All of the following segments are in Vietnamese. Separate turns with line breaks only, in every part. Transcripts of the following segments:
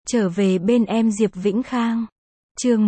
Trở về bên em Diệp Vĩnh Khang. Chương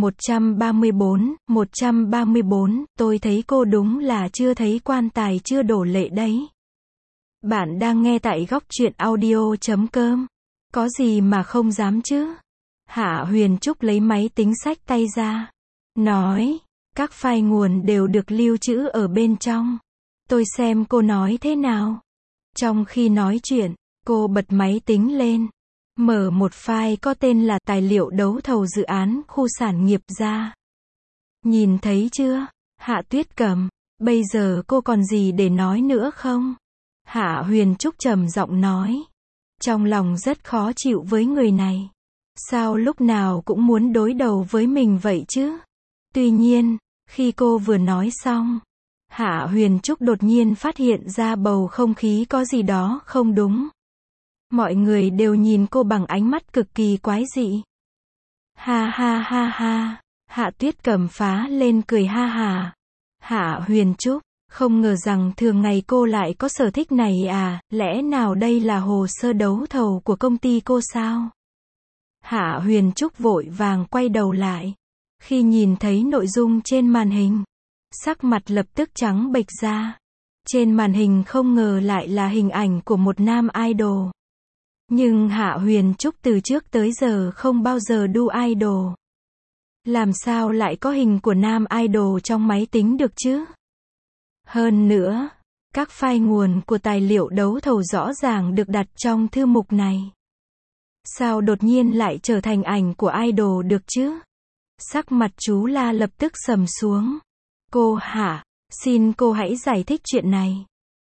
134, tôi thấy cô đúng là chưa thấy quan tài chưa đổ lệ đấy. Bạn đang nghe tại góc truyện audio.com. Có gì mà không dám chứ? Hạ Huyền Trúc lấy máy tính xách tay ra. Nói, các file nguồn đều được lưu trữ ở bên trong. Tôi xem cô nói thế nào. Trong khi nói chuyện, cô bật máy tính lên. Mở một file có tên là tài liệu đấu thầu dự án khu sản nghiệp ra. Nhìn thấy chưa, Hạ Tuyết Cầm, bây giờ cô còn gì để nói nữa không? Hạ Huyền Trúc trầm giọng nói. Trong lòng rất khó chịu với người này. Sao lúc nào cũng muốn đối đầu với mình vậy chứ? Tuy nhiên, khi cô vừa nói xong, Hạ Huyền Trúc đột nhiên phát hiện ra bầu không khí có gì đó không đúng. Mọi người đều nhìn cô bằng ánh mắt cực kỳ quái dị. Ha ha ha ha, Hạ Tuyết Cầm phá lên cười ha ha. Hạ Huyền Trúc, không ngờ rằng thường ngày cô lại có sở thích này à, lẽ nào đây là hồ sơ đấu thầu của công ty cô sao? Hạ Huyền Trúc vội vàng quay đầu lại. Khi nhìn thấy nội dung trên màn hình, sắc mặt lập tức trắng bệch ra. Trên màn hình không ngờ lại là hình ảnh của một nam idol. Nhưng Hạ Huyền Trúc từ trước tới giờ không bao giờ đu idol. Làm sao lại có hình của nam idol trong máy tính được chứ? Hơn nữa, các file nguồn của tài liệu đấu thầu rõ ràng được đặt trong thư mục này. Sao đột nhiên lại trở thành ảnh của idol được chứ? Sắc mặt chú La lập tức sầm xuống. Cô Hạ, xin cô hãy giải thích chuyện này.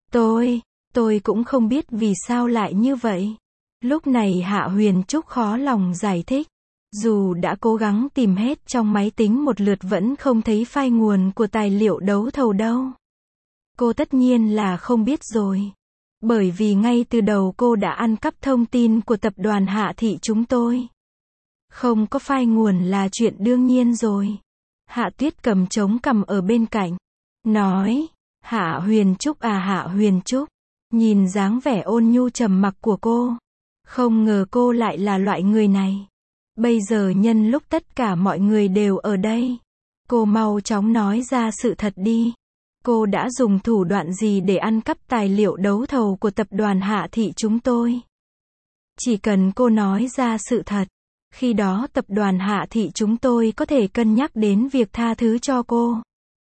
Tôi cũng không biết vì sao lại như vậy. Lúc này Hạ Huyền Trúc khó lòng giải thích. Dù đã cố gắng tìm hết trong máy tính một lượt vẫn không thấy file nguồn của tài liệu đấu thầu đâu. Cô tất nhiên là không biết rồi. Bởi vì ngay từ đầu cô đã ăn cắp thông tin của tập đoàn Hạ Thị chúng tôi. Không có file nguồn là chuyện đương nhiên rồi. Hạ Tuyết Cầm chống cằm ở bên cạnh. Nói, Hạ Huyền Trúc à Hạ Huyền Trúc. Nhìn dáng vẻ ôn nhu trầm mặc của cô. Không ngờ cô lại là loại người này. Bây giờ nhân lúc tất cả mọi người đều ở đây. Cô mau chóng nói ra sự thật đi. Cô đã dùng thủ đoạn gì để ăn cắp tài liệu đấu thầu của tập đoàn Hạ Thị chúng tôi? Chỉ cần cô nói ra sự thật, khi đó tập đoàn Hạ Thị chúng tôi có thể cân nhắc đến việc tha thứ cho cô.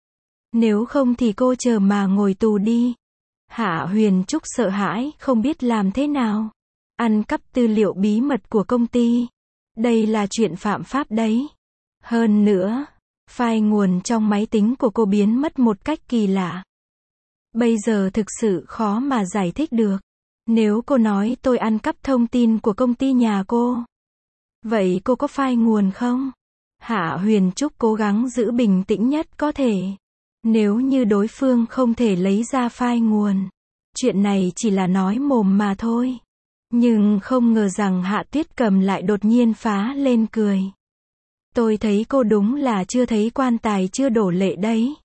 Nếu không thì cô chờ mà ngồi tù đi. Hạ Huyền Trúc sợ hãi, không biết làm thế nào. Ăn cắp tư liệu bí mật của công ty. Đây là chuyện phạm pháp đấy. Hơn nữa, file nguồn trong máy tính của cô biến mất một cách kỳ lạ. Bây giờ thực sự khó mà giải thích được. Nếu cô nói tôi ăn cắp thông tin của công ty nhà cô, vậy cô có file nguồn không? Hạ Huyền Trúc cố gắng giữ bình tĩnh nhất có thể. Nếu như đối phương không thể lấy ra file nguồn, chuyện này chỉ là nói mồm mà thôi. Nhưng không ngờ rằng Hạ Tuyết Cầm lại đột nhiên phá lên cười. Tôi thấy cô đúng là chưa thấy quan tài chưa đổ lệ đấy.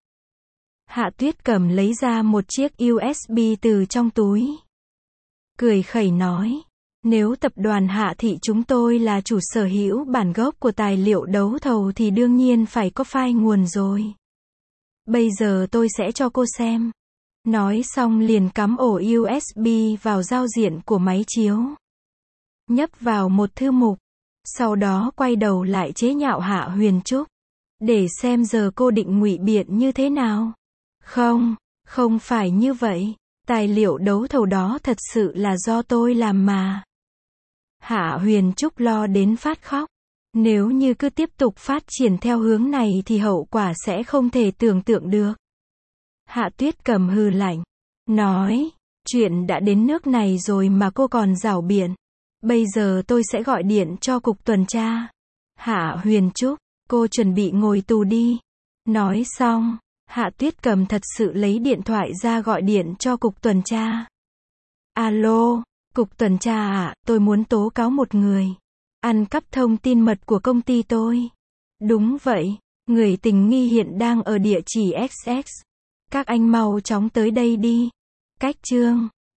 Hạ Tuyết Cầm lấy ra một chiếc USB từ trong túi. Cười khẩy nói. Nếu tập đoàn Hạ Thị chúng tôi là chủ sở hữu bản gốc của tài liệu đấu thầu thì đương nhiên phải có file nguồn rồi. Bây giờ tôi sẽ cho cô xem. Nói xong liền cắm ổ USB vào giao diện của máy chiếu. Nhấp vào một thư mục. Sau đó quay đầu lại chế nhạo Hạ Huyền Trúc. Để xem giờ cô định ngụy biện như thế nào. Không phải như vậy. Tài liệu đấu thầu đó thật sự là do tôi làm mà. Hạ Huyền Trúc lo đến phát khóc. Nếu như cứ tiếp tục phát triển theo hướng này thì hậu quả sẽ không thể tưởng tượng được. Hạ Tuyết Cầm hừ lạnh. Nói, chuyện đã đến nước này rồi mà cô còn giảo biện. Bây giờ tôi sẽ gọi điện cho cục tuần tra. Hạ Huyền Trúc, cô chuẩn bị ngồi tù đi. Nói xong, Hạ Tuyết Cầm thật sự lấy điện thoại ra gọi điện cho cục tuần tra. Alo, cục tuần tra ạ, tôi muốn tố cáo một người. Ăn cắp thông tin mật của công ty tôi. Đúng vậy, người tình nghi hiện đang ở địa chỉ XX. Các anh mau chóng tới đây đi. Cách chương